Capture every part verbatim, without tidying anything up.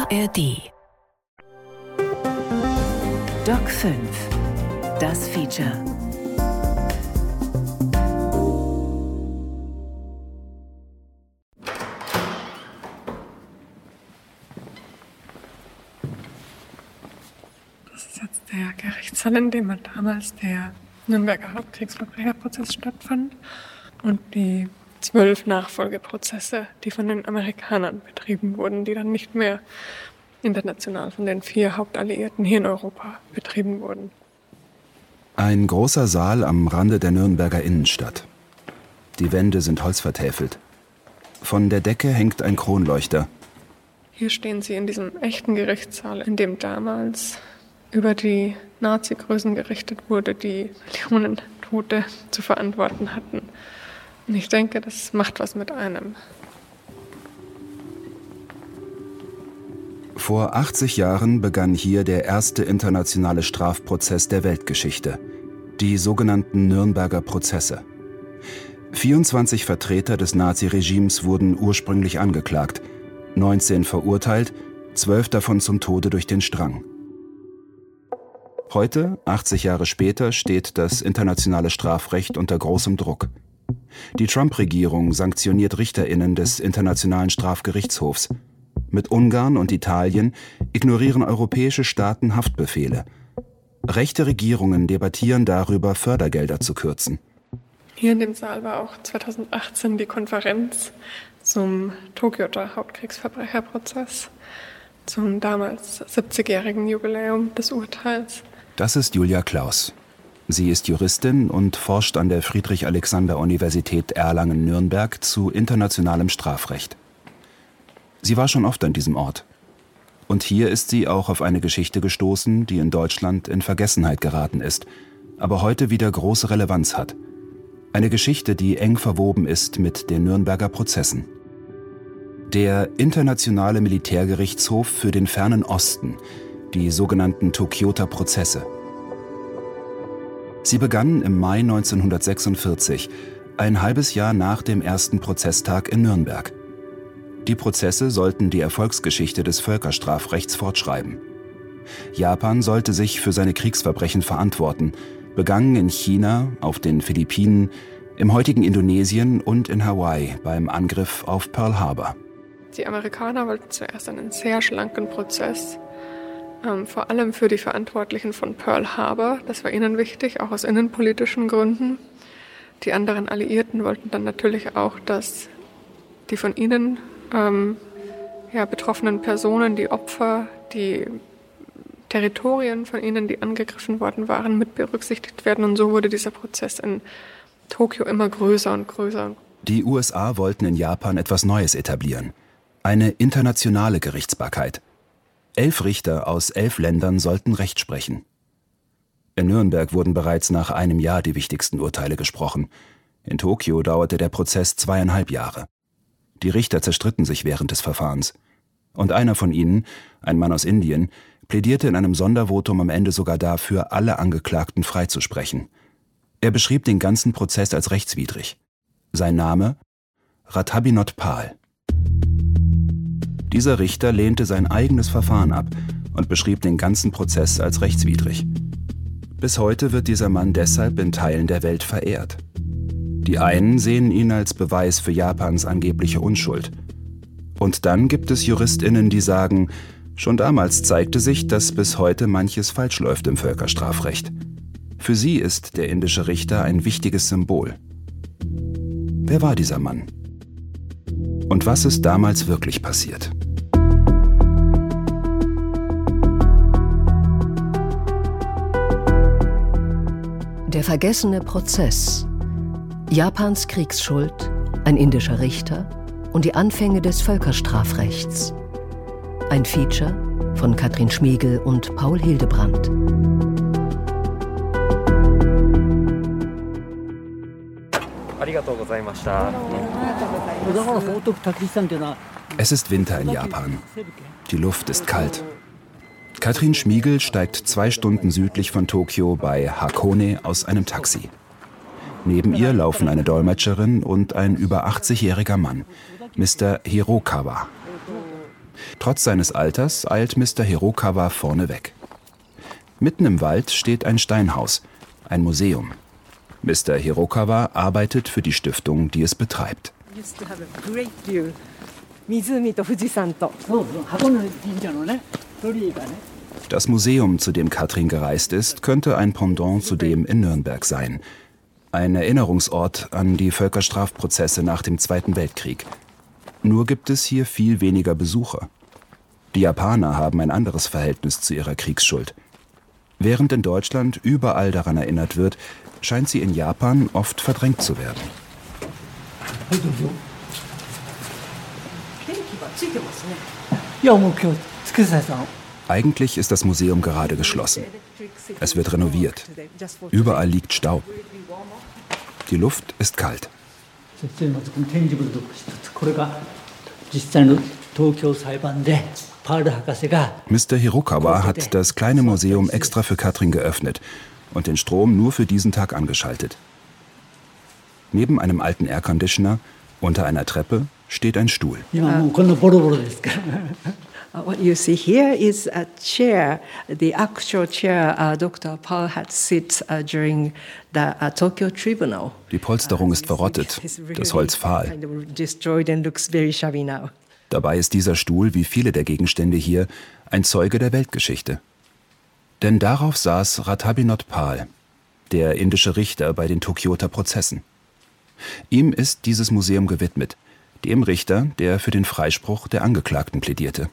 A R D. Doc fünf. Das Feature. Das ist jetzt der Gerichtssaal, in dem damals der Nürnberger Hauptkriegsverbrecherprozess stattfand und die zwölf Nachfolgeprozesse, die von den Amerikanern betrieben wurden, die dann nicht mehr international von den vier Hauptalliierten hier in Europa betrieben wurden. Ein großer Saal am Rande der Nürnberger Innenstadt. Die Wände sind holzvertäfelt. Von der Decke hängt ein Kronleuchter. Hier stehen sie in diesem echten Gerichtssaal, in dem damals über die Nazi-Größen gerichtet wurde, die Millionen Tote zu verantworten hatten. Und ich denke, das macht was mit einem. Vor achtzig Jahren begann hier der erste internationale Strafprozess der Weltgeschichte, die sogenannten Nürnberger Prozesse. vierundzwanzig Vertreter des Naziregimes wurden ursprünglich angeklagt, neunzehn verurteilt, zwölf davon zum Tode durch den Strang. Heute, achtzig Jahre später, steht das internationale Strafrecht unter großem Druck. Die Trump-Regierung sanktioniert RichterInnen des Internationalen Strafgerichtshofs. Mit Ungarn und Italien ignorieren europäische Staaten Haftbefehle. Rechte Regierungen debattieren darüber, Fördergelder zu kürzen. Hier in dem Saal war auch zweitausendachtzehn die Konferenz zum Tokioter Hauptkriegsverbrecherprozess, zum damals siebzigjährigen Jubiläum des Urteils. Das ist Julia Klaus. Sie ist Juristin und forscht an der Friedrich-Alexander-Universität Erlangen-Nürnberg zu internationalem Strafrecht. Sie war schon oft an diesem Ort. Und hier ist sie auch auf eine Geschichte gestoßen, die in Deutschland in Vergessenheit geraten ist, aber heute wieder große Relevanz hat. Eine Geschichte, die eng verwoben ist mit den Nürnberger Prozessen. Der Internationale Militärgerichtshof für den Fernen Osten, die sogenannten Tokioter Prozesse. Sie begannen im Mai neunzehnhundertsechsundvierzig, ein halbes Jahr nach dem ersten Prozesstag in Nürnberg. Die Prozesse sollten die Erfolgsgeschichte des Völkerstrafrechts fortschreiben. Japan sollte sich für seine Kriegsverbrechen verantworten, begangen in China, auf den Philippinen, im heutigen Indonesien und in Hawaii beim Angriff auf Pearl Harbor. Die Amerikaner wollten zuerst einen sehr schlanken Prozess, ähm, vor allem für die Verantwortlichen von Pearl Harbor. Das war ihnen wichtig, auch aus innenpolitischen Gründen. Die anderen Alliierten wollten dann natürlich auch, dass die von ihnen ähm, ja, betroffenen Personen, die Opfer, die Territorien von ihnen, die angegriffen worden waren, mit berücksichtigt werden. Und so wurde dieser Prozess in Tokio immer größer und größer. Die U S A wollten in Japan etwas Neues etablieren. Eine internationale Gerichtsbarkeit. Elf Richter aus elf Ländern sollten Recht sprechen. In Nürnberg wurden bereits nach einem Jahr die wichtigsten Urteile gesprochen. In Tokio dauerte der Prozess zweieinhalb Jahre. Die Richter zerstritten sich während des Verfahrens. Und einer von ihnen, ein Mann aus Indien, plädierte in einem Sondervotum am Ende sogar dafür, alle Angeklagten freizusprechen. Er beschrieb den ganzen Prozess als rechtswidrig. Sein Name? Rathabinot Pal. Dieser Richter lehnte sein eigenes Verfahren ab und beschrieb den ganzen Prozess als rechtswidrig. Bis heute wird dieser Mann deshalb in Teilen der Welt verehrt. Die einen sehen ihn als Beweis für Japans angebliche Unschuld. Und dann gibt es JuristInnen, die sagen, schon damals zeigte sich, dass bis heute manches falsch läuft im Völkerstrafrecht. Für sie ist der indische Richter ein wichtiges Symbol. Wer war dieser Mann? Und was ist damals wirklich passiert? Der vergessene Prozess. Japans Kriegsschuld, ein indischer Richter und die Anfänge des Völkerstrafrechts. Ein Feature von Katrin Schmiegel und Paul Hildebrandt. Es ist Winter in Japan. Die Luft ist kalt. Katrin Schmiegel steigt zwei Stunden südlich von Tokio bei Hakone aus einem Taxi. Neben ihr laufen eine Dolmetscherin und ein über achtzigjähriger Mann, Mister Hirokawa. Trotz seines Alters eilt Mister Hirokawa vorne weg. Mitten im Wald steht ein Steinhaus, ein Museum. Mister Hirokawa arbeitet für die Stiftung, die es betreibt. Das Museum, zu dem Katrin gereist ist, könnte ein Pendant zu dem in Nürnberg sein. Ein Erinnerungsort an die Völkerstrafprozesse nach dem Zweiten Weltkrieg. Nur gibt es hier viel weniger Besucher. Die Japaner haben ein anderes Verhältnis zu ihrer Kriegsschuld. Während in Deutschland überall daran erinnert wird, scheint sie in Japan oft verdrängt zu werden. Eigentlich ist das Museum gerade geschlossen. Es wird renoviert. Überall liegt Staub. Die Luft ist kalt. Mister Hirokawa hat das kleine Museum extra für Katrin geöffnet und den Strom nur für diesen Tag angeschaltet. Neben einem alten Airconditioner, unter einer Treppe, steht ein Stuhl. What you see here is a chair, the actual chair uh, Doktor Paul had sit uh, during the uh, Tokyo Tribunal. Die Polsterung ist verrottet, das Holz fahl. Destroyed and looks very shabby now. Dabei ist dieser Stuhl, wie viele der Gegenstände hier, ein Zeuge der Weltgeschichte. Denn darauf saß Rathabinot Pal, der indische Richter bei den Tokioter Prozessen. Ihm ist dieses Museum gewidmet, dem Richter, der für den Freispruch der Angeklagten plädierte.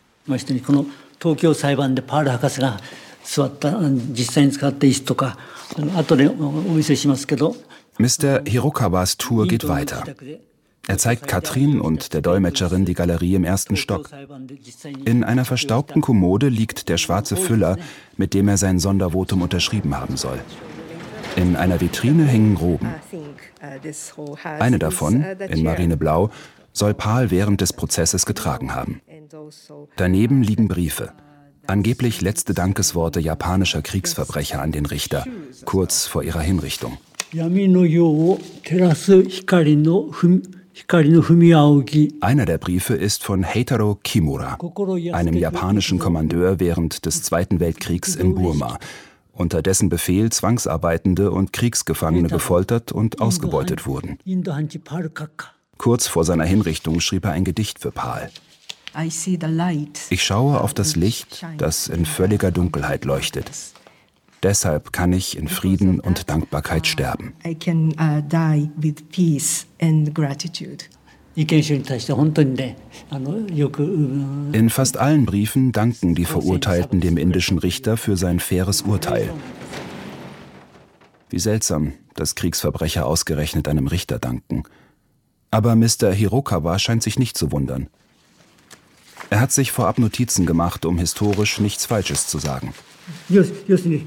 Mister Hirokawas Tour geht weiter. Er zeigt Katrin und der Dolmetscherin die Galerie im ersten Stock. In einer verstaubten Kommode liegt der schwarze Füller, mit dem er sein Sondervotum unterschrieben haben soll. In einer Vitrine hängen Roben. Eine davon, in Marineblau, soll Pal während des Prozesses getragen haben. Daneben liegen Briefe, angeblich letzte Dankesworte japanischer Kriegsverbrecher an den Richter, kurz vor ihrer Hinrichtung. Einer der Briefe ist von Heitaro Kimura, einem japanischen Kommandeur während des Zweiten Weltkriegs in Burma, unter dessen Befehl Zwangsarbeitende und Kriegsgefangene gefoltert und ausgebeutet wurden. Kurz vor seiner Hinrichtung schrieb er ein Gedicht für Pal. Ich schaue auf das Licht, das in völliger Dunkelheit leuchtet. Deshalb kann ich in Frieden und Dankbarkeit sterben. In fast allen Briefen danken die Verurteilten dem indischen Richter für sein faires Urteil. Wie seltsam, dass Kriegsverbrecher ausgerechnet einem Richter danken. Aber Mister Hirokawa scheint sich nicht zu wundern. Er hat sich vorab Notizen gemacht, um historisch nichts Falsches zu sagen. Die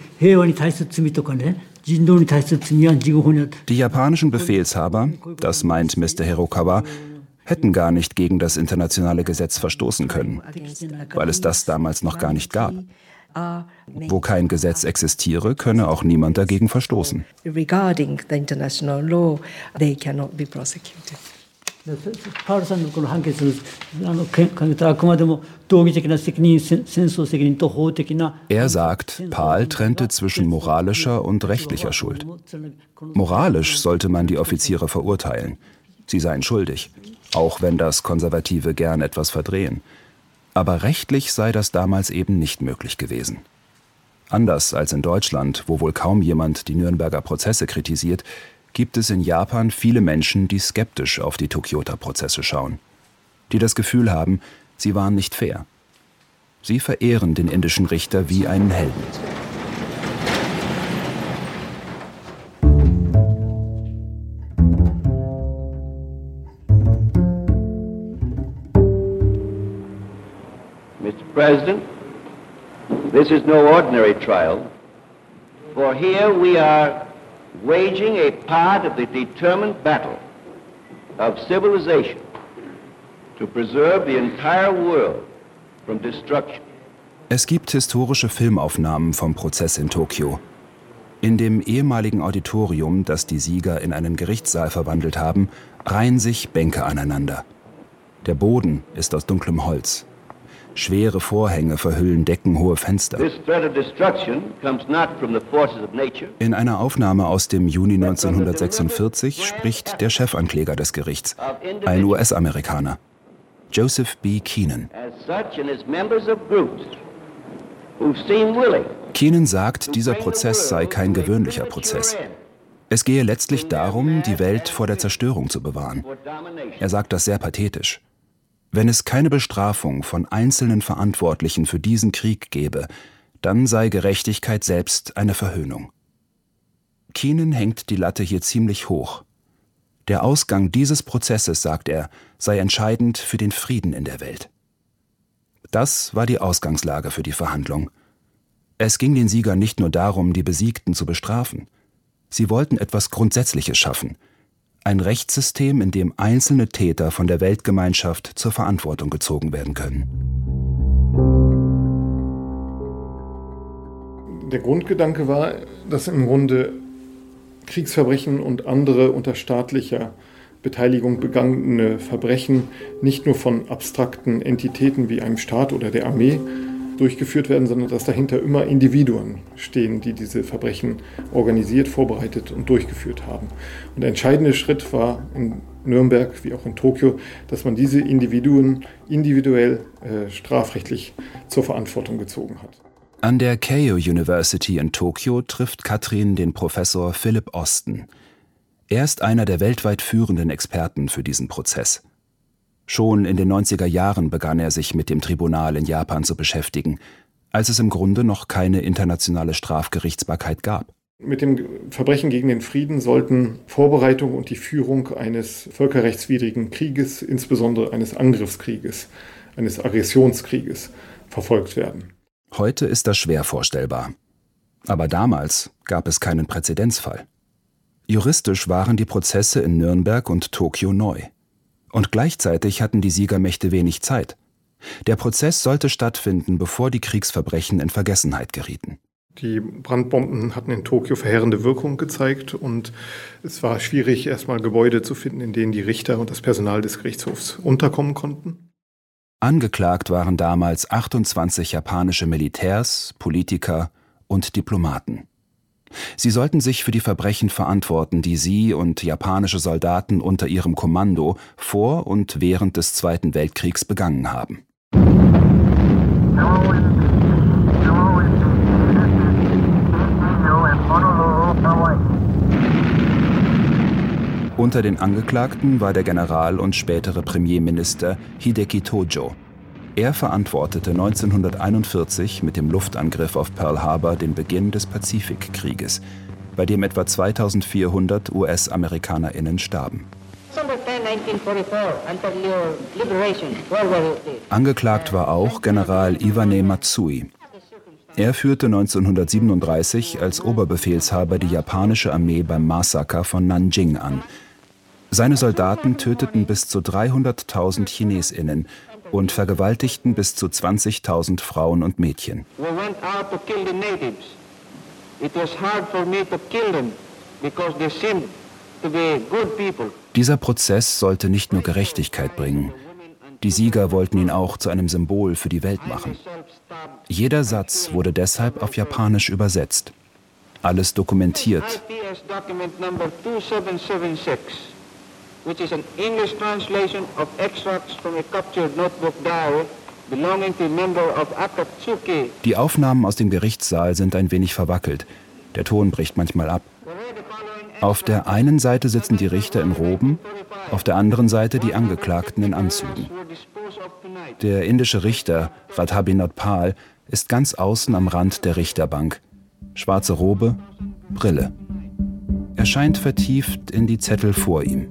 japanischen Befehlshaber, das meint Mister Hirokawa, hätten gar nicht gegen das internationale Gesetz verstoßen können, weil es das damals noch gar nicht gab. Wo kein Gesetz existiere, könne auch niemand dagegen verstoßen. Regarding the international law, they cannot be prosecuted. Er sagt, Pal trennte zwischen moralischer und rechtlicher Schuld. Moralisch sollte man die Offiziere verurteilen. Sie seien schuldig, auch wenn das Konservative gern etwas verdrehen. Aber rechtlich sei das damals eben nicht möglich gewesen. Anders als in Deutschland, wo wohl kaum jemand die Nürnberger Prozesse kritisiert, gibt es in Japan viele Menschen, die skeptisch auf die Tokioter Prozesse schauen. Die das Gefühl haben, sie waren nicht fair. Sie verehren den indischen Richter wie einen Helden. Mister President, this is no ordinary trial, for here we are waging a part of the determined battle of civilization to preserve the entire world from destruction. Es gibt historische Filmaufnahmen vom Prozess in Tokio. In dem ehemaligen Auditorium, das die Sieger in einen Gerichtssaal verwandelt haben, reihen sich Bänke aneinander. Der Boden ist aus dunklem Holz. Schwere Vorhänge verhüllen deckenhohe Fenster. In einer Aufnahme aus dem Juni neunzehnhundertsechsundvierzig spricht der Chefankläger des Gerichts, ein U S-Amerikaner, Joseph B. Keenan. Keenan sagt, dieser Prozess sei kein gewöhnlicher Prozess. Es gehe letztlich darum, die Welt vor der Zerstörung zu bewahren. Er sagt das sehr pathetisch. Wenn es keine Bestrafung von einzelnen Verantwortlichen für diesen Krieg gäbe, dann sei Gerechtigkeit selbst eine Verhöhnung. Keenan hängt die Latte hier ziemlich hoch. Der Ausgang dieses Prozesses, sagt er, sei entscheidend für den Frieden in der Welt. Das war die Ausgangslage für die Verhandlung. Es ging den Siegern nicht nur darum, die Besiegten zu bestrafen. Sie wollten etwas Grundsätzliches schaffen. Ein Rechtssystem, in dem einzelne Täter von der Weltgemeinschaft zur Verantwortung gezogen werden können. Der Grundgedanke war, dass im Grunde Kriegsverbrechen und andere unter staatlicher Beteiligung begangene Verbrechen nicht nur von abstrakten Entitäten wie einem Staat oder der Armee durchgeführt werden, sondern dass dahinter immer Individuen stehen, die diese Verbrechen organisiert, vorbereitet und durchgeführt haben. Und der entscheidende Schritt war in Nürnberg wie auch in Tokio, dass man diese Individuen individuell äh, strafrechtlich zur Verantwortung gezogen hat. An der Keio University in Tokio trifft Katrin den Professor Philip Austin. Er ist einer der weltweit führenden Experten für diesen Prozess. Schon in den neunziger Jahren begann er sich mit dem Tribunal in Japan zu beschäftigen, als es im Grunde noch keine internationale Strafgerichtsbarkeit gab. Mit dem Verbrechen gegen den Frieden sollten Vorbereitung und die Führung eines völkerrechtswidrigen Krieges, insbesondere eines Angriffskrieges, eines Aggressionskrieges, verfolgt werden. Heute ist das schwer vorstellbar. Aber damals gab es keinen Präzedenzfall. Juristisch waren die Prozesse in Nürnberg und Tokio neu. Und gleichzeitig hatten die Siegermächte wenig Zeit. Der Prozess sollte stattfinden, bevor die Kriegsverbrechen in Vergessenheit gerieten. Die Brandbomben hatten in Tokio verheerende Wirkung gezeigt und es war schwierig, erstmal Gebäude zu finden, in denen die Richter und das Personal des Gerichtshofs unterkommen konnten. Angeklagt waren damals achtundzwanzig japanische Militärs, Politiker und Diplomaten. Sie sollten sich für die Verbrechen verantworten, die sie und japanische Soldaten unter ihrem Kommando vor und während des Zweiten Weltkriegs begangen haben. Unter den Angeklagten war der General und spätere Premierminister Hideki Tojo. Er verantwortete neunzehnhunderteinundvierzig mit dem Luftangriff auf Pearl Harbor den Beginn des Pazifikkrieges, bei dem etwa zweitausendvierhundert U S-AmerikanerInnen starben. Angeklagt war auch General Iwane Matsui. Er führte neunzehnhundertsiebenunddreißig als Oberbefehlshaber die japanische Armee beim Massaker von Nanjing an. Seine Soldaten töteten bis zu dreihunderttausend ChinesInnen und vergewaltigten bis zu zwanzigtausend Frauen und Mädchen. Dieser Prozess sollte nicht nur Gerechtigkeit bringen. Die Sieger wollten ihn auch zu einem Symbol für die Welt machen. Jeder Satz wurde deshalb auf Japanisch übersetzt. Alles dokumentiert. Which is an English translation of extracts from a captured notebook diary belonging to a member of Akatsuki. Die Aufnahmen aus dem Gerichtssaal sind ein wenig verwackelt. Der Ton bricht manchmal ab. Auf der einen Seite sitzen die Richter in Roben, auf der anderen Seite die Angeklagten in Anzügen. Der indische Richter, Radhabinod Pal, ist ganz außen am Rand der Richterbank. Schwarze Robe, Brille. Er scheint vertieft in die Zettel vor ihm.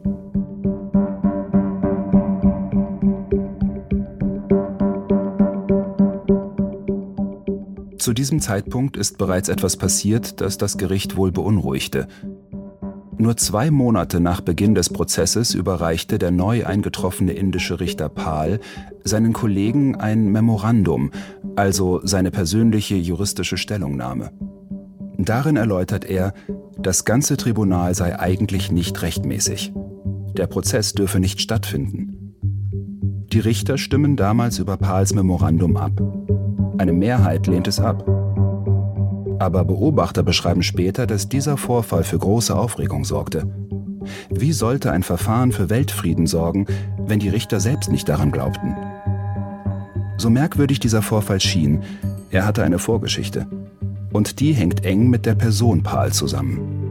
Zu diesem Zeitpunkt ist bereits etwas passiert, das das Gericht wohl beunruhigte. Nur zwei Monate nach Beginn des Prozesses überreichte der neu eingetroffene indische Richter Pal seinen Kollegen ein Memorandum, also seine persönliche juristische Stellungnahme. Darin erläutert er, das ganze Tribunal sei eigentlich nicht rechtmäßig. Der Prozess dürfe nicht stattfinden. Die Richter stimmen damals über Pals Memorandum ab. Eine Mehrheit lehnt es ab. Aber Beobachter beschreiben später, dass dieser Vorfall für große Aufregung sorgte. Wie sollte ein Verfahren für Weltfrieden sorgen, wenn die Richter selbst nicht daran glaubten? So merkwürdig dieser Vorfall schien, er hatte eine Vorgeschichte. Und die hängt eng mit der Person Pal zusammen.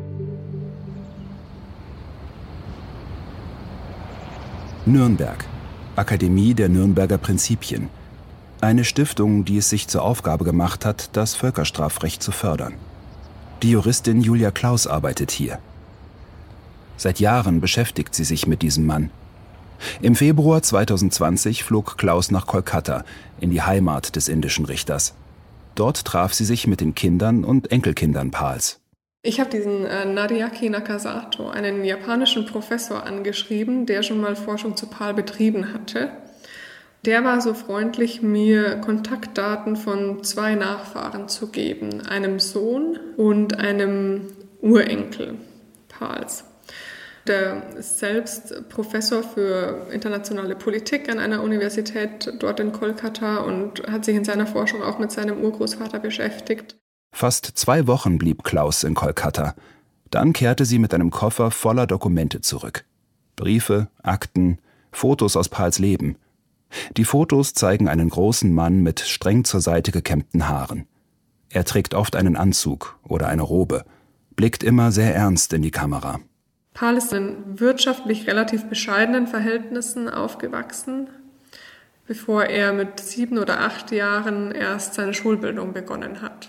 Nürnberg, Akademie der Nürnberger Prinzipien. Eine Stiftung, die es sich zur Aufgabe gemacht hat, das Völkerstrafrecht zu fördern. Die Juristin Julia Klaus arbeitet hier. Seit Jahren beschäftigt sie sich mit diesem Mann. Im Februar zweitausendzwanzig flog Klaus nach Kolkata, in die Heimat des indischen Richters. Dort traf sie sich mit den Kindern und Enkelkindern Pals. Ich habe diesen äh, Nariaki Nakasato, einen japanischen Professor, angeschrieben, der schon mal Forschung zu Pal betrieben hatte. Der war so freundlich, mir Kontaktdaten von zwei Nachfahren zu geben, einem Sohn und einem Urenkel Pals. Der ist selbst Professor für internationale Politik an einer Universität dort in Kolkata und hat sich in seiner Forschung auch mit seinem Urgroßvater beschäftigt. Fast zwei Wochen blieb Klaus in Kolkata. Dann kehrte sie mit einem Koffer voller Dokumente zurück. Briefe, Akten, Fotos aus Pals Leben. Die Fotos zeigen einen großen Mann mit streng zur Seite gekämmten Haaren. Er trägt oft einen Anzug oder eine Robe, blickt immer sehr ernst in die Kamera. Pal ist in wirtschaftlich relativ bescheidenen Verhältnissen aufgewachsen, bevor er mit sieben oder acht Jahren erst seine Schulbildung begonnen hat.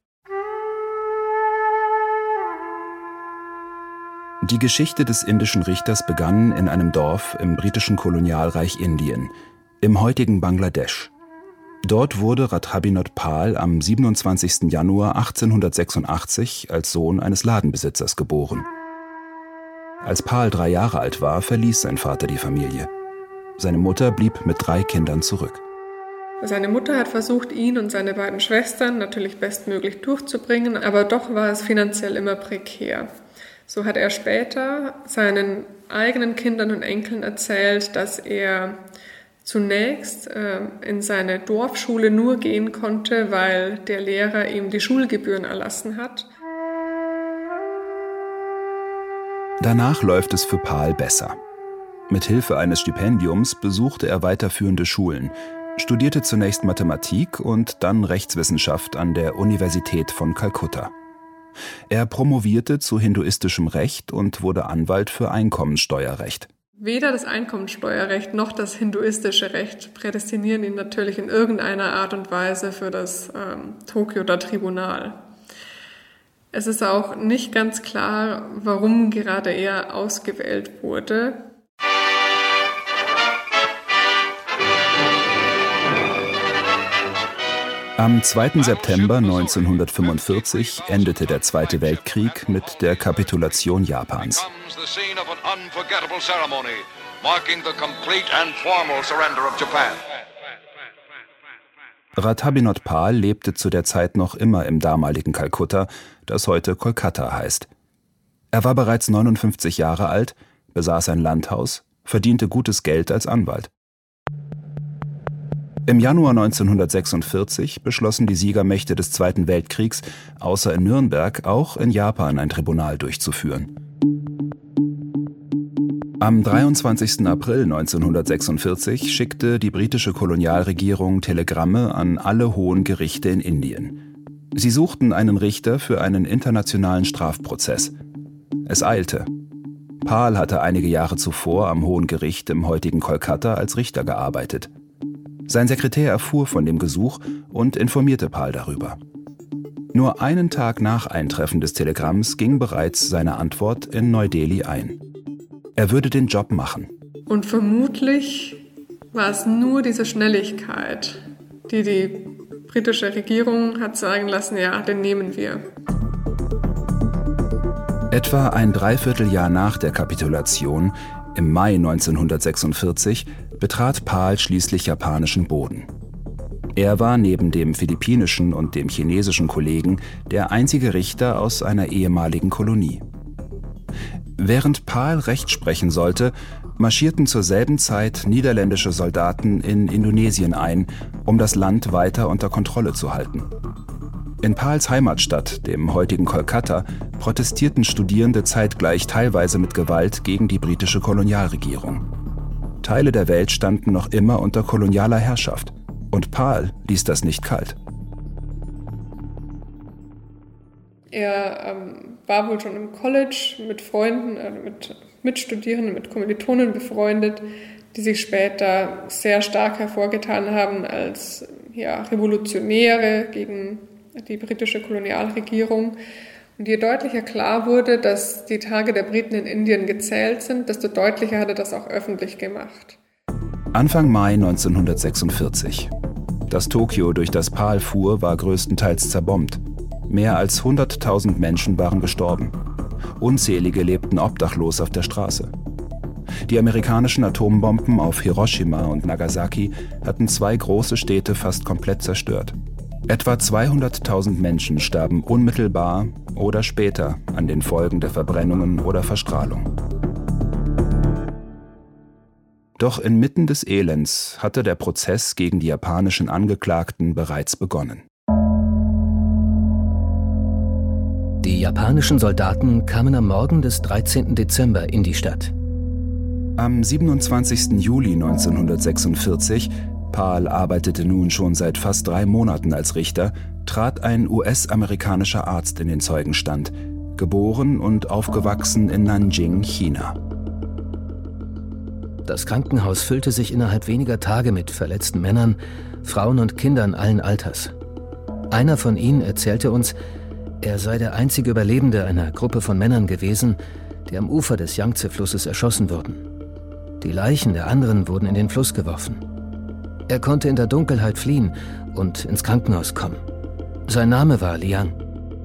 Die Geschichte des indischen Richters begann in einem Dorf im britischen Kolonialreich Indien, im heutigen Bangladesch. Dort wurde Radhabinot Pal am siebenundzwanzigsten Januar achtzehnhundertsechsundachtzig als Sohn eines Ladenbesitzers geboren. Als Pal drei Jahre alt war, verließ sein Vater die Familie. Seine Mutter blieb mit drei Kindern zurück. Seine Mutter hat versucht, ihn und seine beiden Schwestern natürlich bestmöglich durchzubringen, aber doch war es finanziell immer prekär. So hat er später seinen eigenen Kindern und Enkeln erzählt, dass er zunächst äh, in seine Dorfschule nur gehen konnte, weil der Lehrer ihm die Schulgebühren erlassen hat. Danach läuft es für Pal besser. Mit Hilfe eines Stipendiums besuchte er weiterführende Schulen, studierte zunächst Mathematik und dann Rechtswissenschaft an der Universität von Kalkutta. Er promovierte zu hinduistischem Recht und wurde Anwalt für Einkommensteuerrecht. Weder das Einkommensteuerrecht noch das hinduistische Recht prädestinieren ihn natürlich in irgendeiner Art und Weise für das ähm, Tokioer Tribunal. Es ist auch nicht ganz klar, warum gerade er ausgewählt wurde. Am zweiten September neunzehnhundertfünfundvierzig endete der Zweite Weltkrieg mit der Kapitulation Japans. Radhabinot Pal lebte zu der Zeit noch immer im damaligen Kalkutta, das heute Kolkata heißt. Er war bereits neunundfünfzig Jahre alt, besaß ein Landhaus, verdiente gutes Geld als Anwalt. Im Januar neunzehnhundertsechsundvierzig beschlossen die Siegermächte des Zweiten Weltkriegs, außer in Nürnberg auch in Japan ein Tribunal durchzuführen. Am dreiundzwanzigsten April neunzehnhundertsechsundvierzig schickte die britische Kolonialregierung Telegramme an alle hohen Gerichte in Indien. Sie suchten einen Richter für einen internationalen Strafprozess. Es eilte. Pal hatte einige Jahre zuvor am Hohen Gericht im heutigen Kolkata als Richter gearbeitet. Sein Sekretär erfuhr von dem Gesuch und informierte Pal darüber. Nur einen Tag nach Eintreffen des Telegramms ging bereits seine Antwort in Neu-Delhi ein. Er würde den Job machen. Und vermutlich war es nur diese Schnelligkeit, die die britische Regierung hat sagen lassen, ja, den nehmen wir. Etwa ein Dreivierteljahr nach der Kapitulation, im Mai neunzehnhundertsechsundvierzig, betrat Pal schließlich japanischen Boden. Er war neben dem philippinischen und dem chinesischen Kollegen der einzige Richter aus einer ehemaligen Kolonie. Während Pal Recht sprechen sollte, marschierten zur selben Zeit niederländische Soldaten in Indonesien ein, um das Land weiter unter Kontrolle zu halten. In Pals Heimatstadt, dem heutigen Kolkata, protestierten Studierende zeitgleich teilweise mit Gewalt gegen die britische Kolonialregierung. Teile der Welt standen noch immer unter kolonialer Herrschaft. Und Pal ließ das nicht kalt. Er ähm, war wohl schon im College mit Freunden, äh, mit Mitstudierenden, mit Kommilitonen befreundet, die sich später sehr stark hervorgetan haben als ja, Revolutionäre gegen die britische Kolonialregierung. Und je deutlicher klar wurde, dass die Tage der Briten in Indien gezählt sind, desto deutlicher hat er das auch öffentlich gemacht. Anfang Mai neunzehnhundertsechsundvierzig. Das Tokio, durch das Pal fuhr, war größtenteils zerbombt. Mehr als hunderttausend Menschen waren gestorben. Unzählige lebten obdachlos auf der Straße. Die amerikanischen Atombomben auf Hiroshima und Nagasaki hatten zwei große Städte fast komplett zerstört. Etwa zweihunderttausend Menschen starben unmittelbar oder später an den Folgen der Verbrennungen oder Verstrahlung. Doch inmitten des Elends hatte der Prozess gegen die japanischen Angeklagten bereits begonnen. Die japanischen Soldaten kamen am Morgen des dreizehnten Dezember in die Stadt. Am siebenundzwanzigsten Juli neunzehnhundertsechsundvierzig, Pal arbeitete nun schon seit fast drei Monaten als Richter, trat ein U S-amerikanischer Arzt in den Zeugenstand, geboren und aufgewachsen in Nanjing, China. Das Krankenhaus füllte sich innerhalb weniger Tage mit verletzten Männern, Frauen und Kindern allen Alters. Einer von ihnen erzählte uns, er sei der einzige Überlebende einer Gruppe von Männern gewesen, die am Ufer des Yangtze-Flusses erschossen wurden. Die Leichen der anderen wurden in den Fluss geworfen. Er konnte in der Dunkelheit fliehen und ins Krankenhaus kommen. Sein Name war Liang.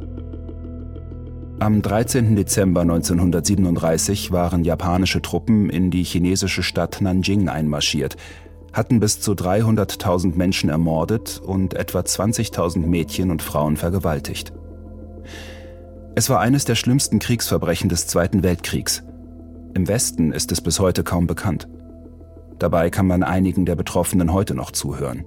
Am dreizehnten Dezember neunzehnhundertsiebenunddreißig waren japanische Truppen in die chinesische Stadt Nanjing einmarschiert, hatten bis zu dreihunderttausend Menschen ermordet und etwa zwanzigtausend Mädchen und Frauen vergewaltigt. Es war eines der schlimmsten Kriegsverbrechen des Zweiten Weltkriegs. Im Westen ist es bis heute kaum bekannt. Dabei kann man einigen der Betroffenen heute noch zuhören.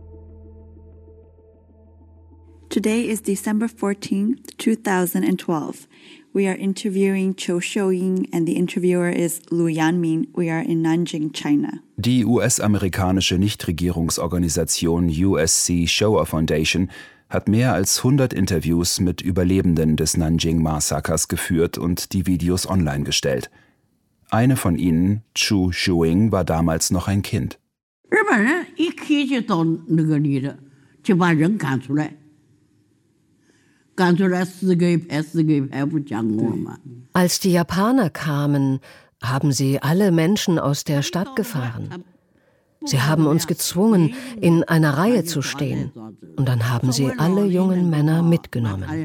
Today is December fourteenth, twenty twelve. We are interviewing Cho Xiuying and the interviewer is Lu Yanmin. We are in Nanjing, China. Die U S-amerikanische Nichtregierungsorganisation U S C Shoah Foundation hat mehr als hundert Interviews mit Überlebenden des Nanjing-Massakers geführt und die Videos online gestellt. Eine von ihnen, Cho Xiuying, war damals noch ein Kind. Als die Japaner kamen, haben sie alle Menschen aus der Stadt gefahren. Sie haben uns gezwungen, in einer Reihe zu stehen. Und dann haben sie alle jungen Männer mitgenommen.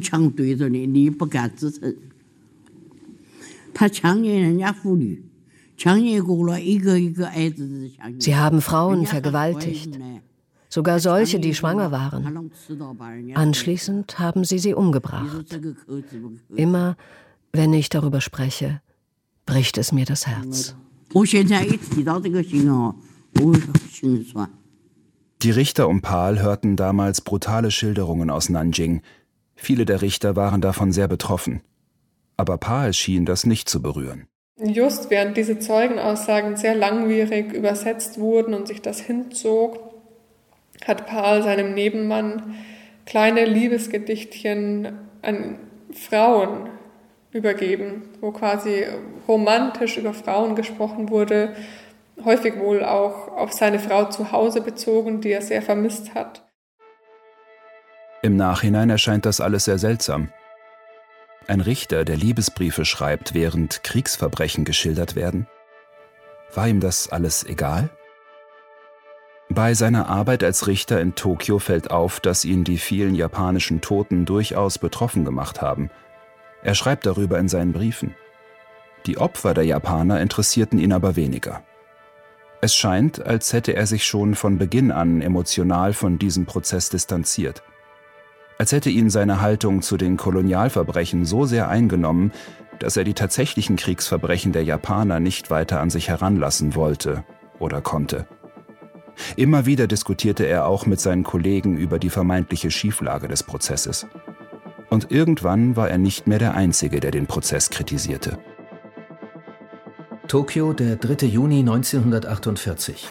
Sie haben Frauen vergewaltigt, sogar solche, die schwanger waren. Anschließend haben sie sie umgebracht. Immer, wenn ich darüber spreche, bricht es mir das Herz. Die Richter um Pal hörten damals brutale Schilderungen aus Nanjing. Viele der Richter waren davon sehr betroffen. Aber Pal schien das nicht zu berühren. Just während diese Zeugenaussagen sehr langwierig übersetzt wurden und sich das hinzog, hat Pal seinem Nebenmann kleine Liebesgedichtchen an Frauen übergeben, wo quasi romantisch über Frauen gesprochen wurde, häufig wohl auch auf seine Frau zu Hause bezogen, die er sehr vermisst hat. Im Nachhinein erscheint das alles sehr seltsam. Ein Richter, der Liebesbriefe schreibt, während Kriegsverbrechen geschildert werden? War ihm das alles egal? Bei seiner Arbeit als Richter in Tokio fällt auf, dass ihn die vielen japanischen Toten durchaus betroffen gemacht haben. Er schreibt darüber in seinen Briefen. Die Opfer der Japaner interessierten ihn aber weniger. Es scheint, als hätte er sich schon von Beginn an emotional von diesem Prozess distanziert. Als hätte ihn seine Haltung zu den Kolonialverbrechen so sehr eingenommen, dass er die tatsächlichen Kriegsverbrechen der Japaner nicht weiter an sich heranlassen wollte oder konnte. Immer wieder diskutierte er auch mit seinen Kollegen über die vermeintliche Schieflage des Prozesses. Und irgendwann war er nicht mehr der Einzige, der den Prozess kritisierte. Tokio, der dritte Juni neunzehnhundertachtundvierzig.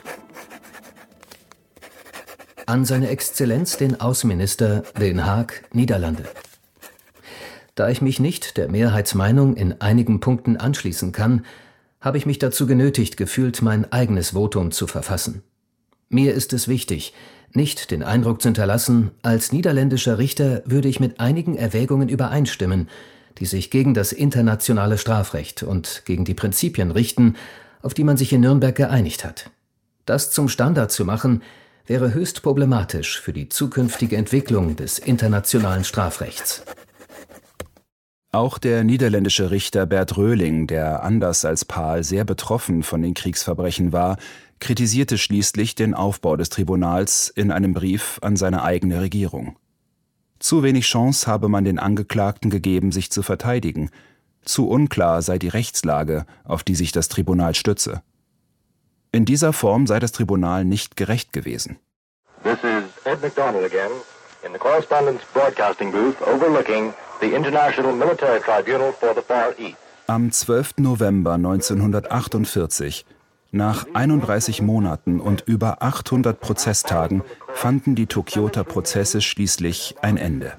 An seine Exzellenz den Außenminister, Den Haag, Niederlande. Da ich mich nicht der Mehrheitsmeinung in einigen Punkten anschließen kann, habe ich mich dazu genötigt gefühlt, mein eigenes Votum zu verfassen. Mir ist es wichtig, nicht den Eindruck zu hinterlassen, als niederländischer Richter würde ich mit einigen Erwägungen übereinstimmen, die sich gegen das internationale Strafrecht und gegen die Prinzipien richten, auf die man sich in Nürnberg geeinigt hat. Das zum Standard zu machen, wäre höchst problematisch für die zukünftige Entwicklung des internationalen Strafrechts. Auch der niederländische Richter Bert Röhling, der anders als Pahl sehr betroffen von den Kriegsverbrechen war, kritisierte schließlich den Aufbau des Tribunals in einem Brief an seine eigene Regierung. Zu wenig Chance habe man den Angeklagten gegeben, sich zu verteidigen. Zu unklar sei die Rechtslage, auf die sich das Tribunal stütze. In dieser Form sei das Tribunal nicht gerecht gewesen. This is Ed McDonald again in the Correspondence Broadcasting Booth overlooking the International Military Tribunal for the Far East. Am zwölften November neunzehnhundertachtundvierzig, nach einunddreißig Monaten und über achthundert Prozesstagen, fanden die Tokioter Prozesse schließlich ein Ende.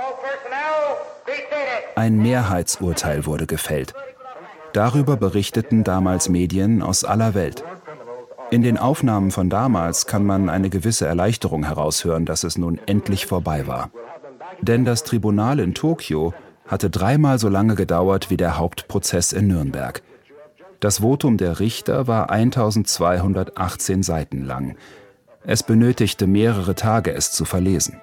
Ein Mehrheitsurteil wurde gefällt. Darüber berichteten damals Medien aus aller Welt. In den Aufnahmen von damals kann man eine gewisse Erleichterung heraushören, dass es nun endlich vorbei war. Denn das Tribunal in Tokio hatte dreimal so lange gedauert wie der Hauptprozess in Nürnberg. Das Votum der Richter war eintausendzweihundertachtzehn Seiten lang. Es benötigte mehrere Tage, es zu verlesen.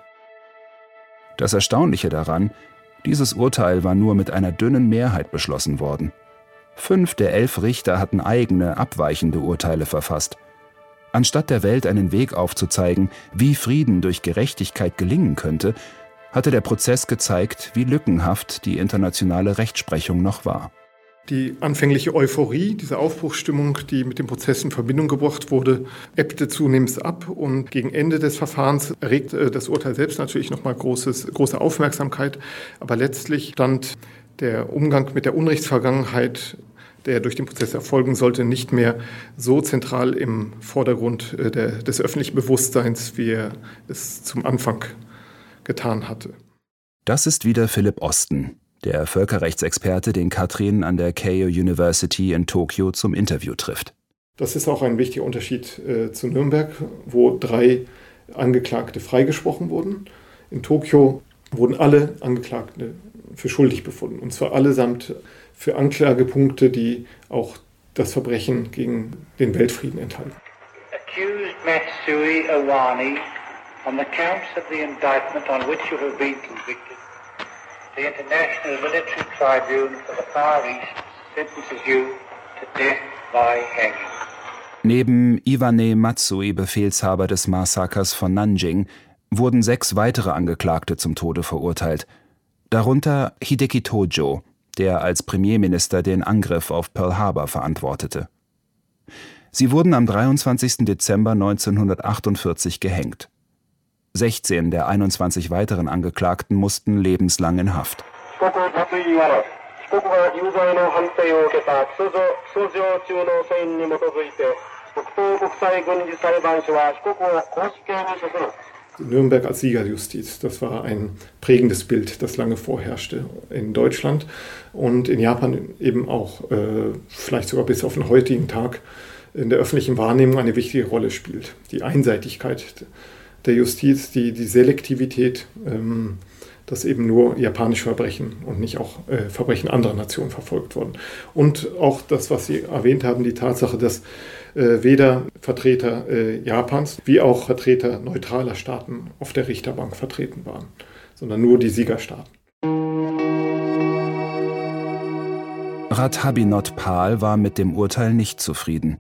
Das Erstaunliche daran, dieses Urteil war nur mit einer dünnen Mehrheit beschlossen worden. Fünf der elf Richter hatten eigene, abweichende Urteile verfasst. Anstatt der Welt einen Weg aufzuzeigen, wie Frieden durch Gerechtigkeit gelingen könnte, hatte der Prozess gezeigt, wie lückenhaft die internationale Rechtsprechung noch war. Die anfängliche Euphorie, diese Aufbruchsstimmung, die mit dem Prozess in Verbindung gebracht wurde, ebbte zunehmend ab und gegen Ende des Verfahrens erregte das Urteil selbst natürlich nochmal großes, große Aufmerksamkeit. Aber letztlich stand der Umgang mit der Unrechtsvergangenheit, der durch den Prozess erfolgen sollte, nicht mehr so zentral im Vordergrund der, des öffentlichen Bewusstseins, wie er es zum Anfang getan hatte. Das ist wieder Philipp Osten, der Völkerrechtsexperte, den Katrin an der Keio University in Tokio zum Interview trifft. Das ist auch ein wichtiger Unterschied äh, zu Nürnberg, wo drei Angeklagte freigesprochen wurden. In Tokio wurden alle Angeklagten für schuldig befunden, und zwar allesamt für Anklagepunkte, die auch das Verbrechen gegen den Weltfrieden enthalten. Accused Matsui Owani, on the counts of the indictment on which you have been convicted, the International Military Tribunal for the Far East sentences you to death by hanging. Neben Iwane Matsui, Befehlshaber des Massakers von Nanjing, wurden sechs weitere Angeklagte zum Tode verurteilt. Darunter Hideki Tojo, der als Premierminister den Angriff auf Pearl Harbor verantwortete. Sie wurden am dreiundzwanzigsten Dezember neunzehnhundertachtundvierzig gehängt. sechzehn der einundzwanzig weiteren Angeklagten mussten lebenslang in Haft. Nürnberg als Siegerjustiz, das war ein prägendes Bild, das lange vorherrschte in Deutschland und in Japan eben auch, äh, vielleicht sogar bis auf den heutigen Tag, in der öffentlichen Wahrnehmung eine wichtige Rolle spielt. Die Einseitigkeit der Justiz, die, die Selektivität, ähm, dass eben nur japanische Verbrechen und nicht auch äh, Verbrechen anderer Nationen verfolgt wurden. Und auch das, was Sie erwähnt haben, die Tatsache, dass äh, weder Vertreter äh, Japans wie auch Vertreter neutraler Staaten auf der Richterbank vertreten waren, sondern nur die Siegerstaaten. Radhabinot Pahl war mit dem Urteil nicht zufrieden.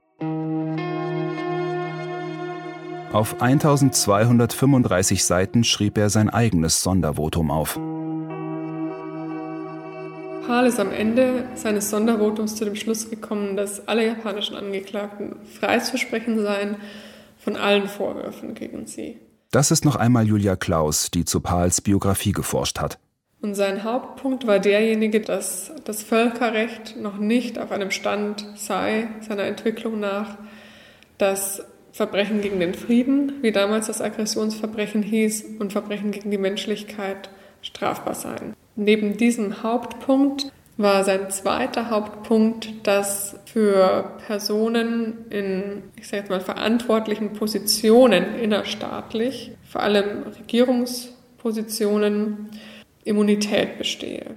Auf eintausendzweihundertfünfunddreißig Seiten schrieb er sein eigenes Sondervotum auf. Pal ist am Ende seines Sondervotums zu dem Schluss gekommen, dass alle japanischen Angeklagten freizusprechen seien von allen Vorwürfen gegen sie. Das ist noch einmal Julia Klaus, die zu Pals Biografie geforscht hat. Und sein Hauptpunkt war derjenige, dass das Völkerrecht noch nicht auf einem Stand sei, seiner Entwicklung nach, dass Verbrechen gegen den Frieden, wie damals das Aggressionsverbrechen hieß, und Verbrechen gegen die Menschlichkeit strafbar seien. Neben diesem Hauptpunkt war sein zweiter Hauptpunkt, dass für Personen in, ich sage jetzt mal, verantwortlichen Positionen innerstaatlich, vor allem Regierungspositionen, Immunität bestehe.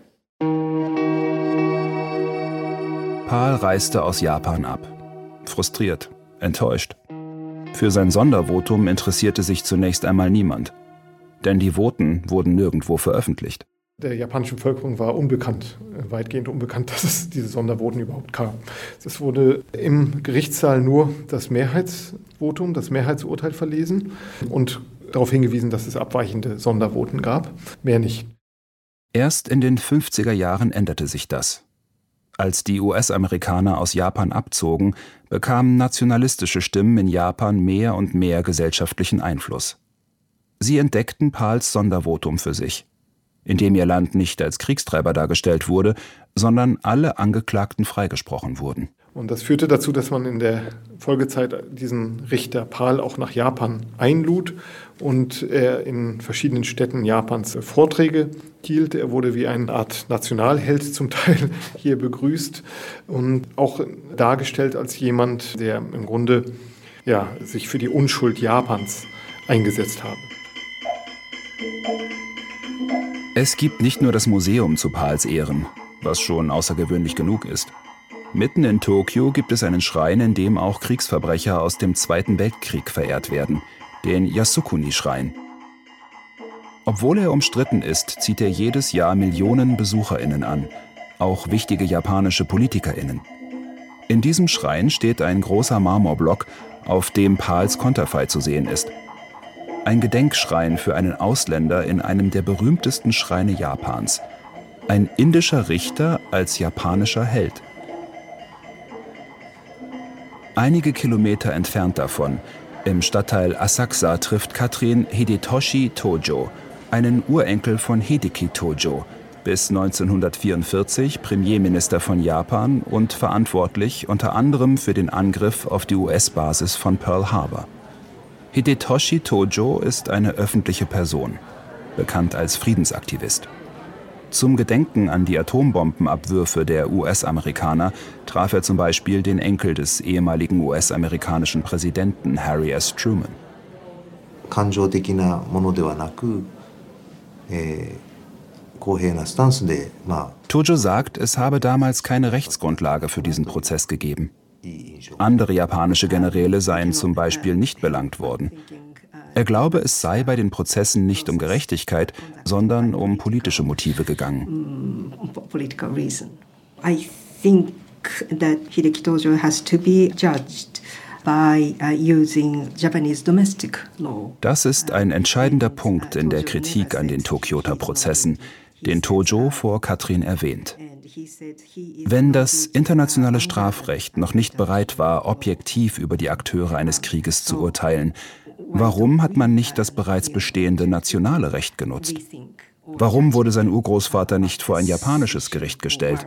Pal reiste aus Japan ab. Frustriert, enttäuscht. Für sein Sondervotum interessierte sich zunächst einmal niemand. Denn die Voten wurden nirgendwo veröffentlicht. Der japanischen Bevölkerung war unbekannt, weitgehend unbekannt, dass es diese Sondervoten überhaupt gab. Es wurde im Gerichtssaal nur das Mehrheitsvotum, das Mehrheitsurteil verlesen und darauf hingewiesen, dass es abweichende Sondervoten gab. Mehr nicht. Erst in den fünfziger Jahren änderte sich das. Als die U S-Amerikaner aus Japan abzogen, bekamen nationalistische Stimmen in Japan mehr und mehr gesellschaftlichen Einfluss. Sie entdeckten Pals Sondervotum für sich, in dem ihr Land nicht als Kriegstreiber dargestellt wurde, sondern alle Angeklagten freigesprochen wurden. Und das führte dazu, dass man in der Folgezeit diesen Richter Pal auch nach Japan einlud und er in verschiedenen Städten Japans Vorträge hielt. Er wurde wie eine Art Nationalheld zum Teil hier begrüßt und auch dargestellt als jemand, der im Grunde ja, sich für die Unschuld Japans eingesetzt habe. Es gibt nicht nur das Museum zu Pals Ehren, was schon außergewöhnlich genug ist. Mitten in Tokio gibt es einen Schrein, in dem auch Kriegsverbrecher aus dem Zweiten Weltkrieg verehrt werden, den Yasukuni-Schrein. Obwohl er umstritten ist, zieht er jedes Jahr Millionen BesucherInnen an, auch wichtige japanische PolitikerInnen. In diesem Schrein steht ein großer Marmorblock, auf dem Pals Konterfei zu sehen ist. Ein Gedenkschrein für einen Ausländer in einem der berühmtesten Schreine Japans. Ein indischer Richter als japanischer Held. Einige Kilometer entfernt davon, im Stadtteil Asakusa, trifft Katrin Hidetoshi Tojo, einen Urenkel von Hideki Tojo, bis neunzehnhundertvierundvierzig Premierminister von Japan und verantwortlich unter anderem für den Angriff auf die U S-Basis von Pearl Harbor. Hidetoshi Tojo ist eine öffentliche Person, bekannt als Friedensaktivist. Zum Gedenken an die Atombombenabwürfe der U S-Amerikaner traf er zum Beispiel den Enkel des ehemaligen U S-amerikanischen Präsidenten Harry S. Truman. Tojo sagt, es habe damals keine Rechtsgrundlage für diesen Prozess gegeben. Andere japanische Generäle seien zum Beispiel nicht belangt worden. Er glaube, es sei bei den Prozessen nicht um Gerechtigkeit, sondern um politische Motive gegangen. I think that Hideki Tojo has to be judged by using Japanese domestic law. Das ist ein entscheidender Punkt in der Kritik an den Tokioter Prozessen, den Tojo vor Katrin erwähnt. Wenn das internationale Strafrecht noch nicht bereit war, objektiv über die Akteure eines Krieges zu urteilen, warum hat man nicht das bereits bestehende nationale Recht genutzt? Warum wurde sein Urgroßvater nicht vor ein japanisches Gericht gestellt?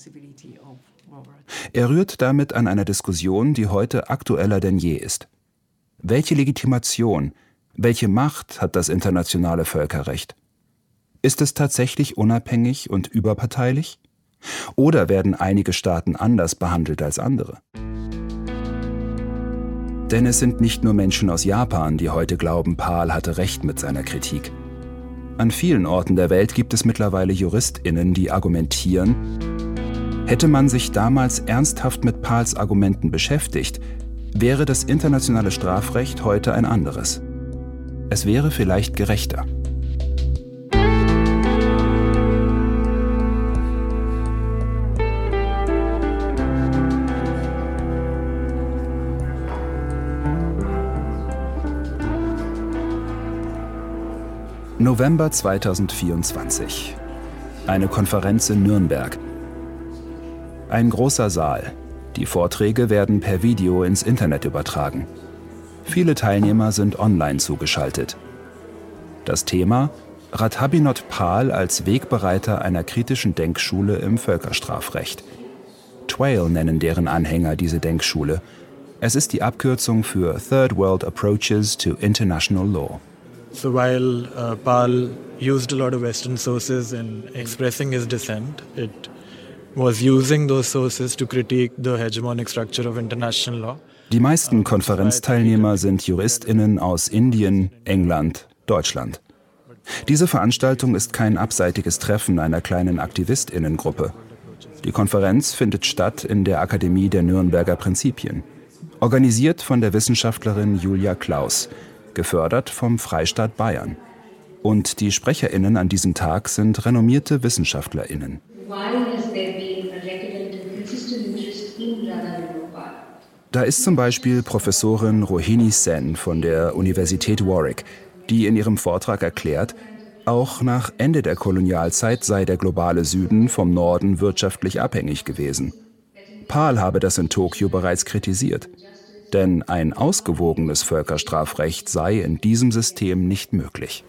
Er rührt damit an einer Diskussion, die heute aktueller denn je ist. Welche Legitimation, welche Macht hat das internationale Völkerrecht? Ist es tatsächlich unabhängig und überparteilich? Oder werden einige Staaten anders behandelt als andere? Denn es sind nicht nur Menschen aus Japan, die heute glauben, Pal hatte recht mit seiner Kritik. An vielen Orten der Welt gibt es mittlerweile JuristInnen, die argumentieren, hätte man sich damals ernsthaft mit Pals Argumenten beschäftigt, wäre das internationale Strafrecht heute ein anderes. Es wäre vielleicht gerechter. November zweitausendvierundzwanzig. Eine Konferenz in Nürnberg. Ein großer Saal. Die Vorträge werden per Video ins Internet übertragen. Viele Teilnehmer sind online zugeschaltet. Das Thema: Radhabinot Pal als Wegbereiter einer kritischen Denkschule im Völkerstrafrecht. TWAIL nennen deren Anhänger diese Denkschule. Es ist die Abkürzung für Third World Approaches to International Law. So while uh, Pal used a lot of Western sources in expressing his dissent, it was using those sources to critique the hegemonic structure of international law. Die meisten Konferenzteilnehmer sind JuristInnen aus Indien, England, Deutschland. Diese Veranstaltung ist kein abseitiges Treffen einer kleinen AktivistInnengruppe. Die Konferenz findet statt in der Akademie der Nürnberger Prinzipien. Organisiert von der Wissenschaftlerin Julia Klaus, gefördert vom Freistaat Bayern. Und die SprecherInnen an diesem Tag sind renommierte WissenschaftlerInnen. Da ist zum Beispiel Professorin Rohini Sen von der Universität Warwick, die in ihrem Vortrag erklärt, auch nach Ende der Kolonialzeit sei der globale Süden vom Norden wirtschaftlich abhängig gewesen. Pal habe das in Tokio bereits kritisiert. Denn ein ausgewogenes Völkerstrafrecht sei in diesem System nicht möglich.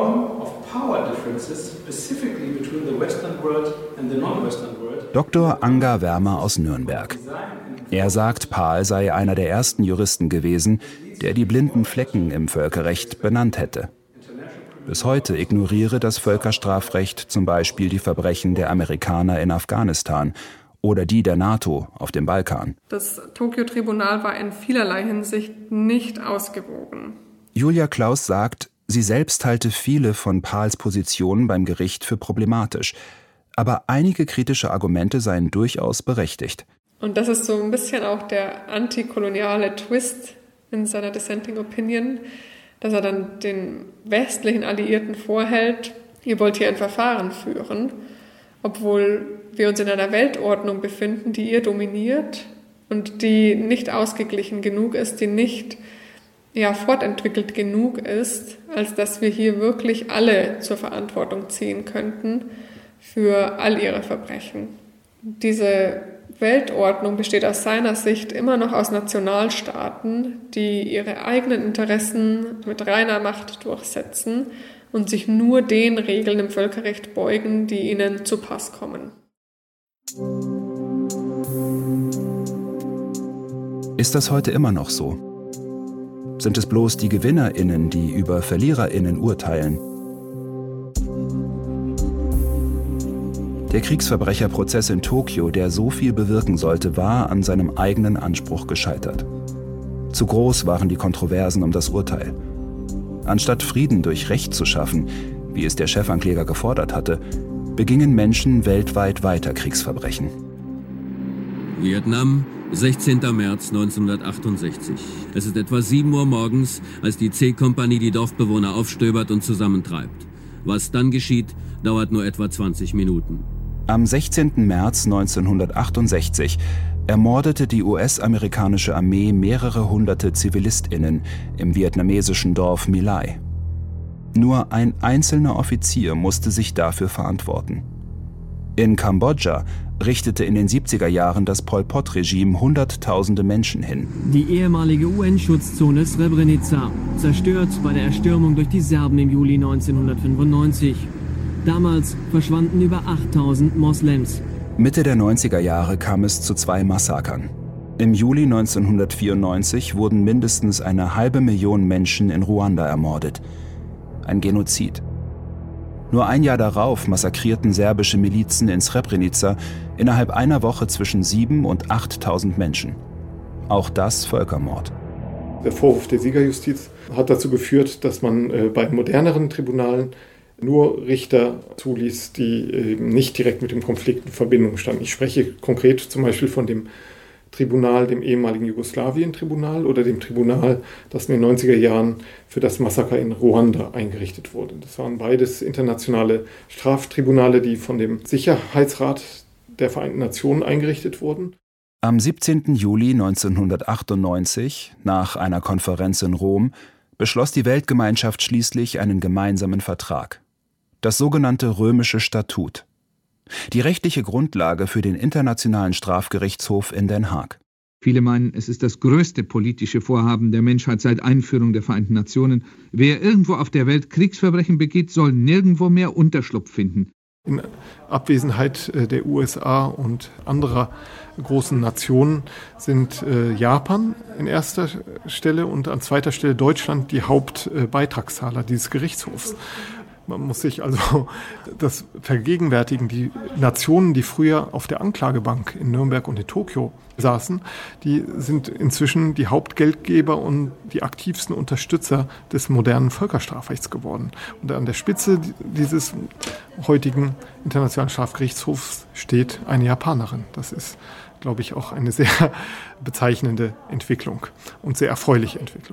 Doktor Anga Wermer aus Nürnberg. Er sagt, Pal sei einer der ersten Juristen gewesen, der die blinden Flecken im Völkerrecht benannt hätte. Bis heute ignoriere das Völkerstrafrecht zum Beispiel die Verbrechen der Amerikaner in Afghanistan oder die der NATO auf dem Balkan. Das Tokio-Tribunal war in vielerlei Hinsicht nicht ausgewogen. Julia Klaus sagt, sie selbst halte viele von Pals Positionen beim Gericht für problematisch. Aber einige kritische Argumente seien durchaus berechtigt. Und das ist so ein bisschen auch der antikoloniale Twist in seiner Dissenting Opinion, dass er dann den westlichen Alliierten vorhält, ihr wollt hier ein Verfahren führen, obwohl wir uns in einer Weltordnung befinden, die ihr dominiert und die nicht ausgeglichen genug ist, die nicht ja, fortentwickelt genug ist, als dass wir hier wirklich alle zur Verantwortung ziehen könnten für all ihre Verbrechen. Diese Weltordnung besteht aus seiner Sicht immer noch aus Nationalstaaten, die ihre eigenen Interessen mit reiner Macht durchsetzen und sich nur den Regeln im Völkerrecht beugen, die ihnen zu Pass kommen. Ist das heute immer noch so? Sind es bloß die GewinnerInnen, die über VerliererInnen urteilen? Der Kriegsverbrecherprozess in Tokio, der so viel bewirken sollte, war an seinem eigenen Anspruch gescheitert. Zu groß waren die Kontroversen um das Urteil. Anstatt Frieden durch Recht zu schaffen, wie es der Chefankläger gefordert hatte, begingen Menschen weltweit weiter Kriegsverbrechen. Vietnam, sechzehnter März neunzehnhundertachtundsechzig. Es ist etwa sieben Uhr morgens, als die C-Kompanie die Dorfbewohner aufstöbert und zusammentreibt. Was dann geschieht, dauert nur etwa zwanzig Minuten. Am sechzehnten März neunzehnhundertachtundsechzig ermordete die U S-amerikanische Armee mehrere hunderte ZivilistInnen im vietnamesischen Dorf My Lai. Nur ein einzelner Offizier musste sich dafür verantworten. In Kambodscha richtete in den siebziger Jahren das Pol-Pot-Regime Hunderttausende Menschen hin. Die ehemalige U N-Schutzzone Srebrenica, zerstört bei der Erstürmung durch die Serben im Juli neunzehnhundertfünfundneunzig. Damals verschwanden über achttausend Moslems. Mitte der neunziger Jahre kam es zu zwei Massakern. Im Juli neunzehnhundertvierundneunzig wurden mindestens eine halbe Million Menschen in Ruanda ermordet. Ein Genozid. Nur ein Jahr darauf massakrierten serbische Milizen in Srebrenica innerhalb einer Woche zwischen sieben und achttausend Menschen. Auch das Völkermord. Der Vorwurf der Siegerjustiz hat dazu geführt, dass man äh, bei moderneren Tribunalen nur Richter zuließ, die äh, nicht direkt mit dem Konflikt in Verbindung standen. Ich spreche konkret zum Beispiel von dem Tribunal, dem ehemaligen Jugoslawien-Tribunal oder dem Tribunal, das in den neunziger Jahren für das Massaker in Ruanda eingerichtet wurde. Das waren beides internationale Straftribunale, die von dem Sicherheitsrat der Vereinten Nationen eingerichtet wurden. Am siebzehnten Juli neunzehnhundertachtundneunzig, nach einer Konferenz in Rom, beschloss die Weltgemeinschaft schließlich einen gemeinsamen Vertrag. Das sogenannte Römische Statut. Die rechtliche Grundlage für den Internationalen Strafgerichtshof in Den Haag. Viele meinen, es ist das größte politische Vorhaben der Menschheit seit Einführung der Vereinten Nationen. Wer irgendwo auf der Welt Kriegsverbrechen begeht, soll nirgendwo mehr Unterschlupf finden. In Abwesenheit der U S A und anderer großen Nationen sind Japan in erster Stelle und an zweiter Stelle Deutschland die Hauptbeitragszahler dieses Gerichtshofs. Man muss sich also das vergegenwärtigen. Die Nationen, die früher auf der Anklagebank in Nürnberg und in Tokio saßen, die sind inzwischen die Hauptgeldgeber und die aktivsten Unterstützer des modernen Völkerstrafrechts geworden. Und an der Spitze dieses heutigen Internationalen Strafgerichtshofs steht eine Japanerin. Das ist, glaube ich, auch eine sehr bezeichnende Entwicklung und sehr erfreuliche Entwicklung.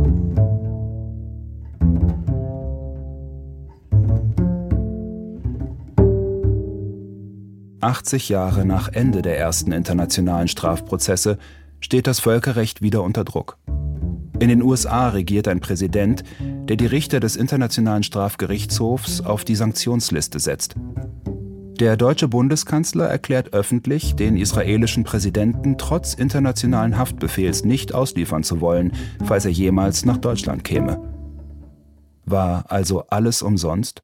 achtzig Jahre nach Ende der ersten internationalen Strafprozesse steht das Völkerrecht wieder unter Druck. In den U S A regiert ein Präsident, der die Richter des Internationalen Strafgerichtshofs auf die Sanktionsliste setzt. Der deutsche Bundeskanzler erklärt öffentlich, den israelischen Präsidenten trotz internationalen Haftbefehls nicht ausliefern zu wollen, falls er jemals nach Deutschland käme. War also alles umsonst?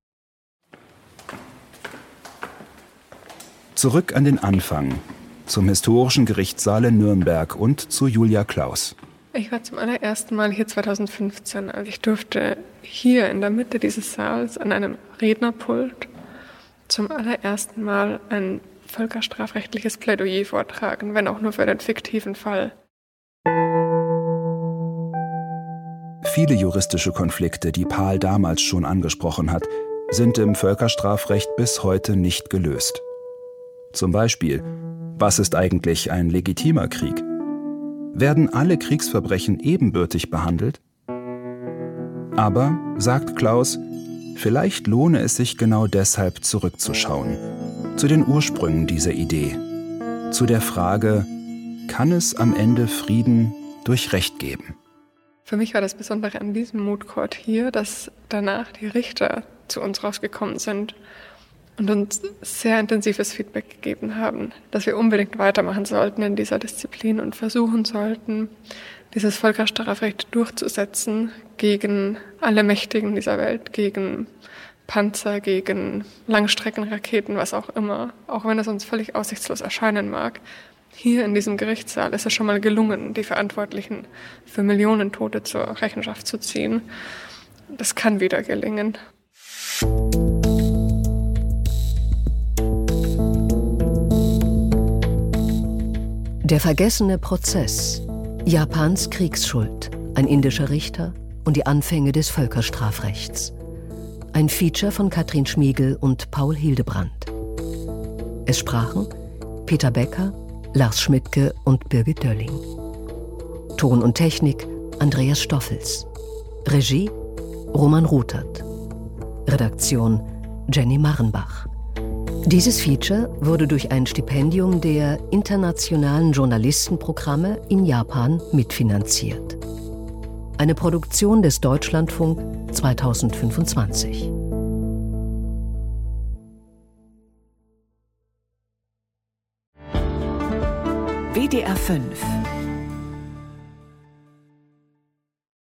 Zurück an den Anfang, zum historischen Gerichtssaal in Nürnberg und zu Julia Klaus. Ich war zum allerersten Mal hier zweitausendfünfzehn. Also ich durfte hier in der Mitte dieses Saals an einem Rednerpult zum allerersten Mal ein völkerstrafrechtliches Plädoyer vortragen, wenn auch nur für den fiktiven Fall. Viele juristische Konflikte, die Pahl damals schon angesprochen hat, sind im Völkerstrafrecht bis heute nicht gelöst. Zum Beispiel, was ist eigentlich ein legitimer Krieg? Werden alle Kriegsverbrechen ebenbürtig behandelt? Aber, sagt Klaus, vielleicht lohne es sich genau deshalb zurückzuschauen, zu den Ursprüngen dieser Idee, zu der Frage, kann es am Ende Frieden durch Recht geben? Für mich war das Besondere an diesem Moot Court hier, dass danach die Richter zu uns rausgekommen sind und uns sehr intensives Feedback gegeben haben, dass wir unbedingt weitermachen sollten in dieser Disziplin und versuchen sollten, dieses Völkerstrafrecht durchzusetzen gegen alle Mächtigen dieser Welt, gegen Panzer, gegen Langstreckenraketen, was auch immer, auch wenn es uns völlig aussichtslos erscheinen mag. Hier in diesem Gerichtssaal ist es schon mal gelungen, die Verantwortlichen für Millionen Tote zur Rechenschaft zu ziehen. Das kann wieder gelingen. Der vergessene Prozess. Japans Kriegsschuld. Ein indischer Richter und die Anfänge des Völkerstrafrechts. Ein Feature von Katrin Schmiegel und Paul Hildebrandt. Es sprachen Peter Becker, Lars Schmidtke und Birgit Dölling. Ton und Technik Andreas Stoffels. Regie Roman Ruthert. Redaktion Jenny Marrenbach. Dieses Feature wurde durch ein Stipendium der Internationalen Journalistenprogramme in Japan mitfinanziert. Eine Produktion des Deutschlandfunk zweitausendfünfundzwanzig. W D R fünf